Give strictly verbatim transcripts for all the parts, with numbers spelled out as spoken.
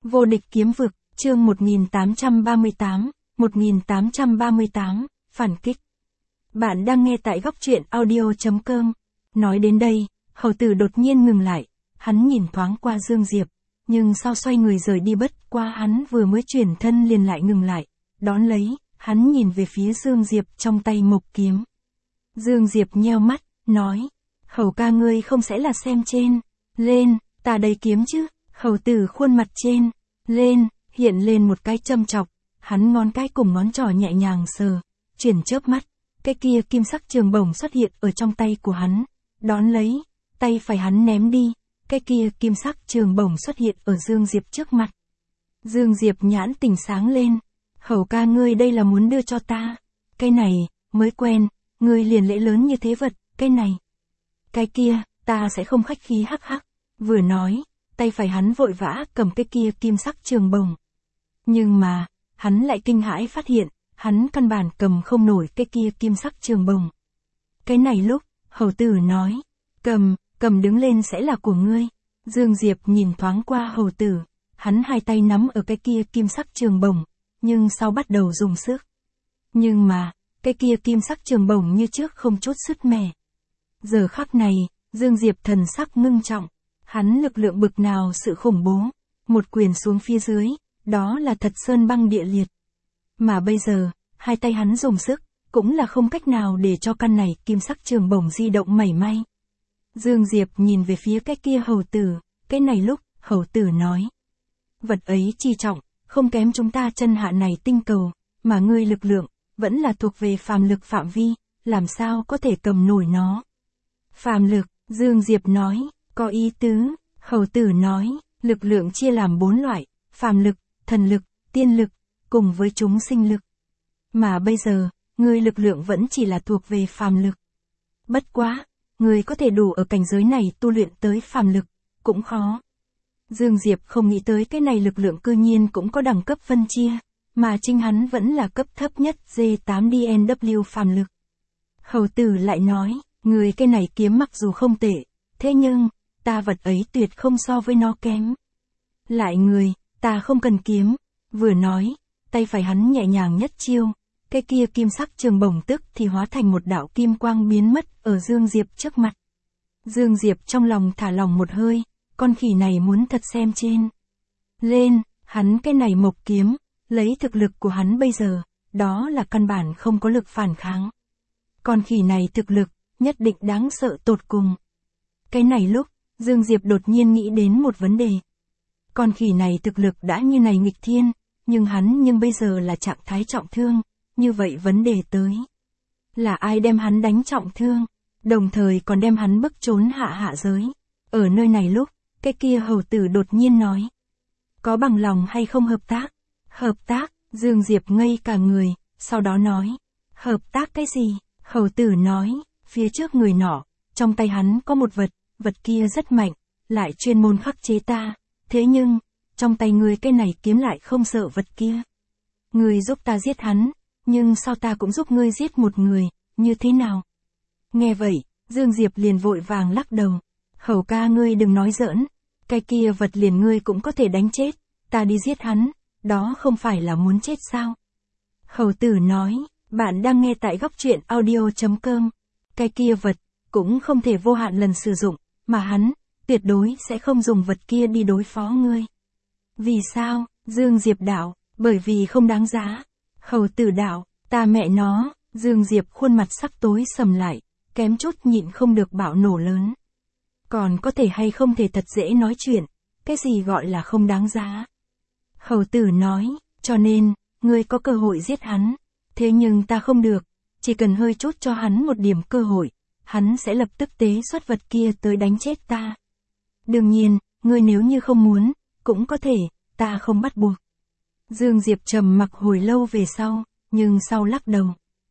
Vô địch kiếm vực, chương một nghìn tám trăm ba mươi tám, một nghìn tám trăm ba mươi tám, phản kích. Bạn đang nghe tại góc truyện audio chấm com. Nói đến đây, hầu tử đột nhiên ngừng lại, hắn nhìn thoáng qua Dương Diệp, nhưng sau xoay người rời đi bất qua hắn vừa mới chuyển thân liền lại ngừng lại, đón lấy, hắn nhìn về phía Dương Diệp trong tay mộc kiếm. Dương Diệp nheo mắt, nói, hầu ca ngươi không sẽ là xem trên, lên, ta đây kiếm chứ, hầu tử khuôn mặt trên, lên, hiện lên một cái châm chọc, hắn ngón cái cùng ngón trỏ nhẹ nhàng sờ, chuyển chớp mắt, cái kia kim sắc trường bổng xuất hiện ở trong tay của hắn, đón lấy, tay phải hắn ném đi, cái kia kim sắc trường bổng xuất hiện ở Dương Diệp trước mặt. Dương Diệp nhãn tỉnh sáng lên, hầu ca ngươi đây là muốn đưa cho ta, cái này, mới quen, ngươi liền lễ lớn như thế vật, cái này, cái kia, ta sẽ không khách khí hắc hắc, vừa nói, tay phải hắn vội vã cầm cái kia kim sắc trường bổng. Nhưng mà, hắn lại kinh hãi phát hiện, hắn căn bản cầm không nổi cái kia kim sắc trường bổng. Cái này lúc, hầu tử nói, cầm, cầm đứng lên sẽ là của ngươi. Dương Diệp nhìn thoáng qua hầu tử, hắn hai tay nắm ở cái kia kim sắc trường bổng, nhưng sau bắt đầu dùng sức. Nhưng mà, cái kia kim sắc trường bổng như trước không chút sứt mẻ. Giờ khắc này, Dương Diệp thần sắc ngưng trọng, hắn lực lượng bực nào sự khủng bố, một quyền xuống phía dưới, đó là thật sơn băng địa liệt. Mà bây giờ, hai tay hắn dùng sức, cũng là không cách nào để cho căn này kim sắc trường bổng di động mảy may. Dương Diệp nhìn về phía cái kia hầu tử, cái này lúc, hầu tử nói. Vật ấy chi trọng, không kém chúng ta chân hạ này tinh cầu, mà ngươi lực lượng, vẫn là thuộc về phàm lực phạm vi, làm sao có thể cầm nổi nó. Phàm lực, Dương Diệp nói, có ý tứ, hầu tử nói, lực lượng chia làm bốn loại, phàm lực, thần lực, tiên lực, cùng với chúng sinh lực. Mà bây giờ, ngươi lực lượng vẫn chỉ là thuộc về phàm lực. Bất quá, ngươi có thể đủ ở cảnh giới này tu luyện tới phàm lực, cũng khó. Dương Diệp không nghĩ tới cái này lực lượng cư nhiên cũng có đẳng cấp phân chia, mà chính hắn vẫn là cấp thấp nhất G tám D N W phàm lực. Hầu tử lại nói, ngươi cái này kiếm mặc dù không tệ, thế nhưng, ta vật ấy tuyệt không so với nó kém. Lại người, ta không cần kiếm, vừa nói, tay phải hắn nhẹ nhàng nhất chiêu, cái kia kim sắc trường bổng tức thì hóa thành một đạo kim quang biến mất ở Dương Diệp trước mặt. Dương Diệp trong lòng thả lòng một hơi, con khỉ này muốn thật xem trên. Lên, hắn cái này mộc kiếm, lấy thực lực của hắn bây giờ, đó là căn bản không có lực phản kháng. Con khỉ này thực lực, nhất định đáng sợ tột cùng. Cái này lúc, Dương Diệp đột nhiên nghĩ đến một vấn đề. Con khỉ này thực lực đã như này nghịch thiên, nhưng hắn nhưng bây giờ là trạng thái trọng thương, như vậy vấn đề tới. Là ai đem hắn đánh trọng thương, đồng thời còn đem hắn bức trốn hạ hạ giới. Ở nơi này lúc, cái kia hầu tử đột nhiên nói. Có bằng lòng hay không hợp tác? Hợp tác, Dương Diệp ngây cả người, sau đó nói. Hợp tác cái gì? Hầu tử nói, phía trước người nọ, trong tay hắn có một vật, vật kia rất mạnh, lại chuyên môn khắc chế ta. Thế nhưng, trong tay ngươi cái này kiếm lại không sợ vật kia. Ngươi giúp ta giết hắn, nhưng sao ta cũng giúp ngươi giết một người, như thế nào? Nghe vậy, Dương Diệp liền vội vàng lắc đầu. Hầu ca ngươi đừng nói giỡn, cái kia vật liền ngươi cũng có thể đánh chết, ta đi giết hắn, đó không phải là muốn chết sao? Hầu tử nói, bạn đang nghe tại góc truyện audio chấm com. Cái kia vật, cũng không thể vô hạn lần sử dụng, mà hắn, tuyệt đối sẽ không dùng vật kia đi đối phó ngươi. Vì sao? Dương Diệp đạo, bởi vì không đáng giá. Hầu tử đạo, ta mẹ nó, Dương Diệp khuôn mặt sắc tối sầm lại, kém chút nhịn không được bạo nổ lớn. Còn có thể hay không thể thật dễ nói chuyện, cái gì gọi là không đáng giá. Hầu tử nói, cho nên, ngươi có cơ hội giết hắn, thế nhưng ta không được, chỉ cần hơi chút cho hắn một điểm cơ hội, hắn sẽ lập tức tế xuất vật kia tới đánh chết ta. Đương nhiên, ngươi nếu như không muốn, cũng có thể, ta không bắt buộc. Dương Diệp trầm mặc hồi lâu về sau, nhưng sau lắc đầu.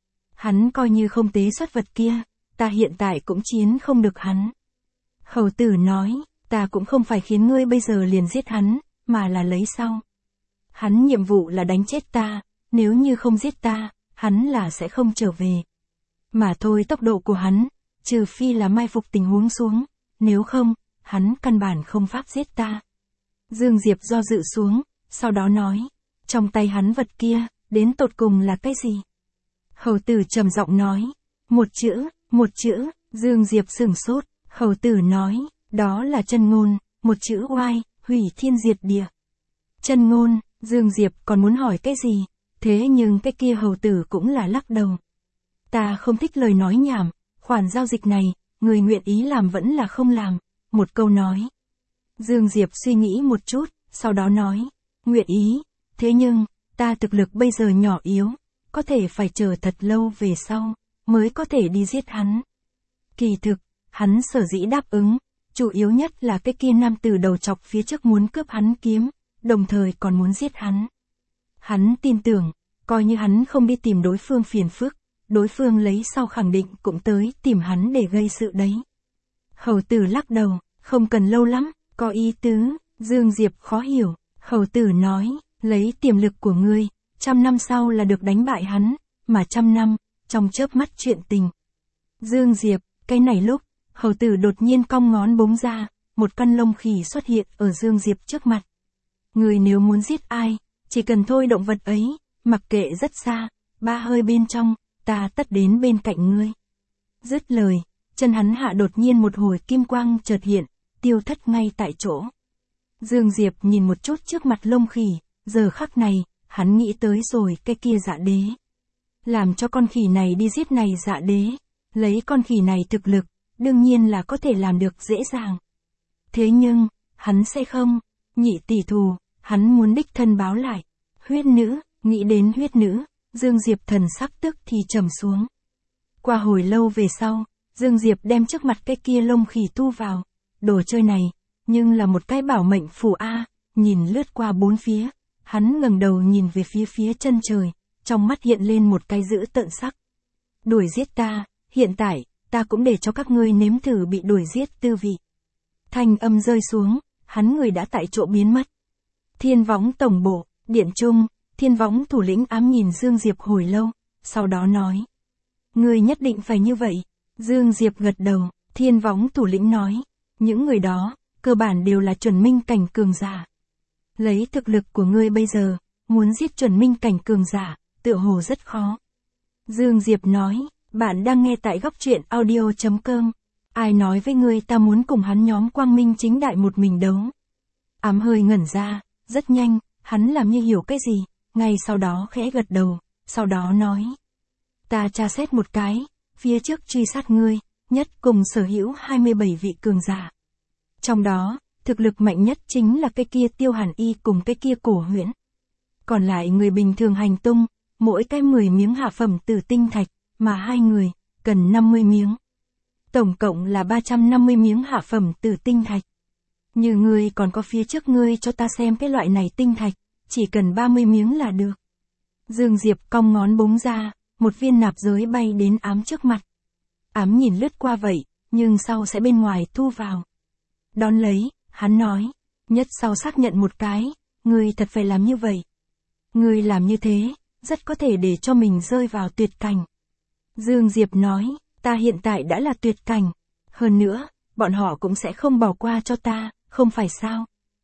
Hắn coi như không tế xuất vật kia, ta hiện tại cũng chiến không được hắn. Hầu tử nói, ta cũng không phải khiến ngươi bây giờ liền giết hắn, mà là lấy sau. Hắn nhiệm vụ là đánh chết ta, nếu như không giết ta, hắn là sẽ không trở về. Mà thôi tốc độ của hắn, trừ phi là mai phục tình huống xuống, nếu không, hắn căn bản không pháp giết ta. Dương Diệp do dự xuống, sau đó nói, trong tay hắn vật kia, đến tột cùng là cái gì? Hầu tử trầm giọng nói, một chữ, một chữ, Dương Diệp sửng sốt, hầu tử nói, đó là chân ngôn, một chữ oai, hủy thiên diệt địa. Chân ngôn, Dương Diệp còn muốn hỏi cái gì, thế nhưng cái kia hầu tử cũng là lắc đầu. Ta không thích lời nói nhảm, khoản giao dịch này, người nguyện ý làm vẫn là không làm, một câu nói. Dương Diệp suy nghĩ một chút, sau đó nói, nguyện ý, thế nhưng, ta thực lực bây giờ nhỏ yếu, có thể phải chờ thật lâu về sau, mới có thể đi giết hắn. Kỳ thực, hắn sở dĩ đáp ứng, chủ yếu nhất là cái kia nam tử đầu chọc phía trước muốn cướp hắn kiếm, đồng thời còn muốn giết hắn. Hắn tin tưởng, coi như hắn không đi tìm đối phương phiền phức, đối phương lấy sau khẳng định cũng tới tìm hắn để gây sự đấy. Hầu tử lắc đầu, không cần lâu lắm, có ý tứ, Dương Diệp khó hiểu, hầu tử nói, lấy tiềm lực của ngươi, trăm năm sau là được đánh bại hắn, mà trăm năm, trong chớp mắt chuyện tình. Dương Diệp, cái này lúc, hầu tử đột nhiên cong ngón búng ra, một căn lông khỉ xuất hiện ở Dương Diệp trước mặt. Người nếu muốn giết ai, chỉ cần thôi động vật ấy, mặc kệ rất xa, ba hơi bên trong, ta tất đến bên cạnh ngươi. Dứt lời, chân hắn hạ đột nhiên một hồi kim quang chợt hiện, tiêu thất ngay tại chỗ. Dương Diệp nhìn một chút trước mặt lông khỉ, giờ khắc này, hắn nghĩ tới rồi cái kia dạ đế. Làm cho con khỉ này đi giết này dạ đế, lấy con khỉ này thực lực, đương nhiên là có thể làm được dễ dàng. Thế nhưng, hắn sẽ không, nhị tỷ thù, hắn muốn đích thân báo lại. Huyết nữ, nghĩ đến huyết nữ, Dương Diệp thần sắc tức thì trầm xuống. Qua hồi lâu về sau, Dương Diệp đem trước mặt cái kia lông khỉ thu vào. Đồ chơi này, nhưng là một cái bảo mệnh phù A, nhìn lướt qua bốn phía, hắn ngẩng đầu nhìn về phía phía chân trời, trong mắt hiện lên một cái dữ tợn sắc. Đuổi giết ta, hiện tại, ta cũng để cho các ngươi nếm thử bị đuổi giết tư vị. Thanh âm rơi xuống, hắn người đã tại chỗ biến mất. Thiên Võng tổng bộ, điện trung, Thiên Võng thủ lĩnh ám nhìn Dương Diệp hồi lâu, sau đó nói. Ngươi nhất định phải như vậy. Dương Diệp gật đầu, Thiên Võng thủ lĩnh nói. Những người đó, cơ bản đều là chuẩn minh cảnh cường giả. Lấy thực lực của ngươi bây giờ, muốn giết chuẩn minh cảnh cường giả, tựa hồ rất khó. Dương Diệp nói, bạn đang nghe tại góc truyện audio chấm com. Ai nói với ngươi ta muốn cùng hắn nhóm quang minh chính đại một mình đấu. Ám hơi ngẩn ra, rất nhanh, hắn làm như hiểu cái gì, ngay sau đó khẽ gật đầu, sau đó nói. Ta tra xét một cái, phía trước truy sát ngươi, nhất cùng sở hữu hai mươi bảy vị cường giả. Trong đó, thực lực mạnh nhất chính là cái kia Tiêu Hàn Y cùng cái kia Cổ Huyễn. Còn lại người bình thường hành tung, mỗi cái mười miếng hạ phẩm tử tinh thạch, mà hai người, cần năm mươi miếng. Tổng cộng là ba trăm năm mươi miếng hạ phẩm tử tinh thạch. Như ngươi còn có phía trước ngươi cho ta xem cái loại này tinh thạch, chỉ cần ba mươi miếng là được. Dương Diệp cong ngón búng ra, một viên nạp giới bay đến ám trước mặt. Ám nhìn lướt qua vậy, nhưng sau sẽ bên ngoài thu vào. Đón lấy, hắn nói, nhất sau xác nhận một cái, ngươi thật phải làm như vậy. Ngươi làm như thế, rất có thể để cho mình rơi vào tuyệt cảnh. Dương Diệp nói, ta hiện tại đã là tuyệt cảnh. Hơn nữa, bọn họ cũng sẽ không bỏ qua cho ta, không phải sao?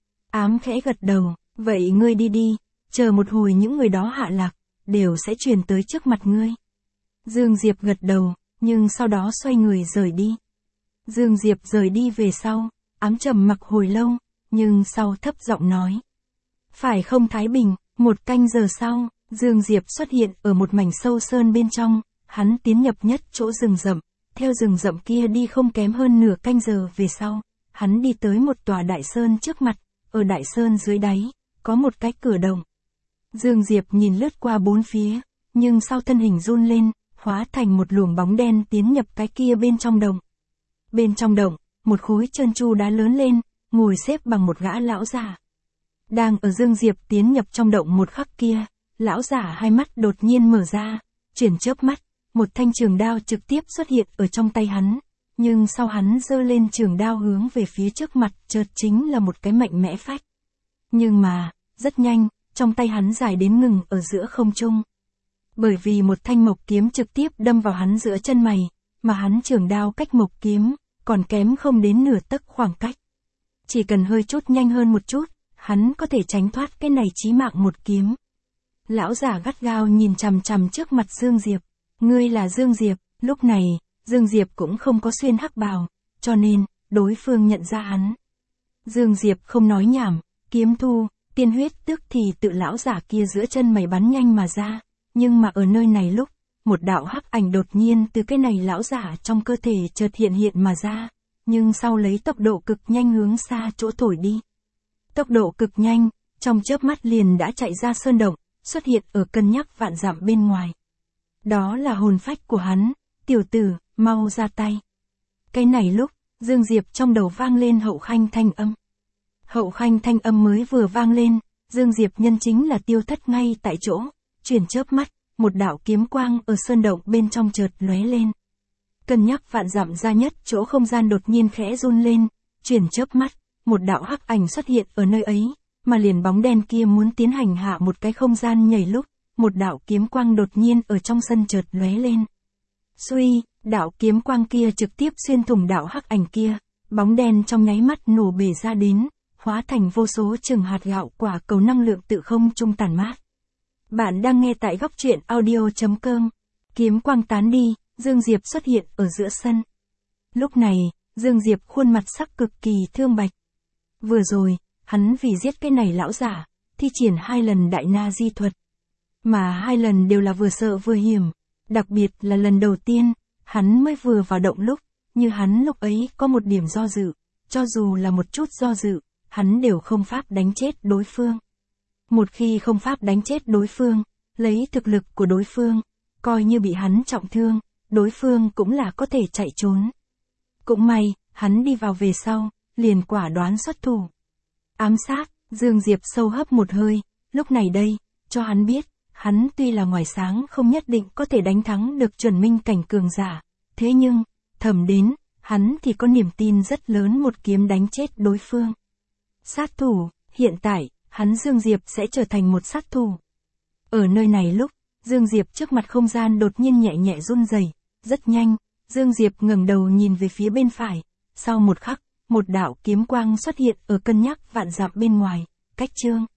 Ám khẽ gật đầu, vậy ngươi đi đi, chờ một hồi những người đó hạ lạc, đều sẽ truyền tới trước mặt ngươi. Dương Diệp gật đầu, nhưng sau đó xoay người rời đi. Dương Diệp rời đi về sau, ám trầm mặc hồi lâu, nhưng sau thấp giọng nói. Phải không Thái Bình, một canh giờ sau, Dương Diệp xuất hiện ở một mảnh sâu sơn bên trong, hắn tiến nhập nhất chỗ rừng rậm, theo rừng rậm kia đi không kém hơn nửa canh giờ về sau, hắn đi tới một tòa đại sơn trước mặt, ở đại sơn dưới đáy, có một cái cửa động. Dương Diệp nhìn lướt qua bốn phía, nhưng sau thân hình run lên, hóa thành một luồng bóng đen tiến nhập cái kia bên trong động. Bên trong động, một khối trơn tru đá lớn lên, ngồi xếp bằng một gã lão già. Đang ở Dương Diệp tiến nhập trong động một khắc kia, lão giả hai mắt đột nhiên mở ra, chuyển chớp mắt, một thanh trường đao trực tiếp xuất hiện ở trong tay hắn, nhưng sau hắn giơ lên trường đao hướng về phía trước mặt, chợt chính là một cái mạnh mẽ phách. Nhưng mà, rất nhanh, trong tay hắn dài đến ngừng ở giữa không trung. Bởi vì một thanh mộc kiếm trực tiếp đâm vào hắn giữa chân mày, mà hắn trường đao cách mộc kiếm, còn kém không đến nửa tấc khoảng cách. Chỉ cần hơi chút nhanh hơn một chút, hắn có thể tránh thoát cái này chí mạng một kiếm. Lão giả gắt gao nhìn chằm chằm trước mặt Dương Diệp. Ngươi là Dương Diệp, lúc này, Dương Diệp cũng không có xuyên hắc bào, cho nên, đối phương nhận ra hắn. Dương Diệp không nói nhảm, kiếm thu, tiên huyết tức thì tự lão giả kia giữa chân mày bắn nhanh mà ra, nhưng mà ở nơi này lúc, một đạo hắc ảnh đột nhiên từ cái này lão giả trong cơ thể chợt hiện hiện mà ra, nhưng sau lấy tốc độ cực nhanh hướng xa chỗ thổi đi. Tốc độ cực nhanh, trong chớp mắt liền đã chạy ra sơn động, xuất hiện ở cân nhắc vạn dặm bên ngoài. Đó là hồn phách của hắn, tiểu tử, mau ra tay. Cái này lúc, Dương Diệp trong đầu vang lên hậu khanh thanh âm. Hậu khanh thanh âm mới vừa vang lên, Dương Diệp nhân chính là tiêu thất ngay tại chỗ, chuyển chớp mắt, một đạo kiếm quang ở sơn động bên trong chợt lóe lên. Cân nhắc vạn dặm ra nhất chỗ không gian đột nhiên khẽ run lên, chuyển chớp mắt, một đạo hắc ảnh xuất hiện ở nơi ấy, mà liền bóng đen kia muốn tiến hành hạ một cái không gian nhảy lúc, một đạo kiếm quang đột nhiên ở trong sân chợt lóe lên. Suy, đạo kiếm quang kia trực tiếp xuyên thủng đạo hắc ảnh kia, bóng đen trong nháy mắt nổ bể ra đến, hóa thành vô số chừng hạt gạo quả cầu năng lượng tự không trung tản mát. Bạn đang nghe tại góc truyện audio.com. Kiếm quang tán đi, Dương Diệp xuất hiện ở giữa sân. Lúc này, Dương Diệp khuôn mặt sắc cực kỳ thương bạch. Vừa rồi, hắn vì giết cái này lão giả, thi triển hai lần đại na di thuật. Mà hai lần đều là vừa sợ vừa hiểm, đặc biệt là lần đầu tiên, hắn mới vừa vào động lúc, như hắn lúc ấy có một điểm do dự, cho dù là một chút do dự, hắn đều không pháp đánh chết đối phương. Một khi không pháp đánh chết đối phương, lấy thực lực của đối phương, coi như bị hắn trọng thương, đối phương cũng là có thể chạy trốn. Cũng may, hắn đi vào về sau, liền quả đoán xuất thủ. Ám sát, Dương Diệp sâu hấp một hơi, lúc này đây, cho hắn biết, hắn tuy là ngoài sáng không nhất định có thể đánh thắng được chuẩn minh cảnh cường giả, thế nhưng, thầm đến, hắn thì có niềm tin rất lớn một kiếm đánh chết đối phương. Sát thủ, hiện tại, hắn Dương Diệp sẽ trở thành một sát thủ. Ở nơi này lúc, Dương Diệp trước mặt không gian đột nhiên nhẹ nhẹ run rẩy, rất nhanh, Dương Diệp ngẩng đầu nhìn về phía bên phải, sau một khắc, một đạo kiếm quang xuất hiện ở cân nhắc vạn dặm bên ngoài, cách chương.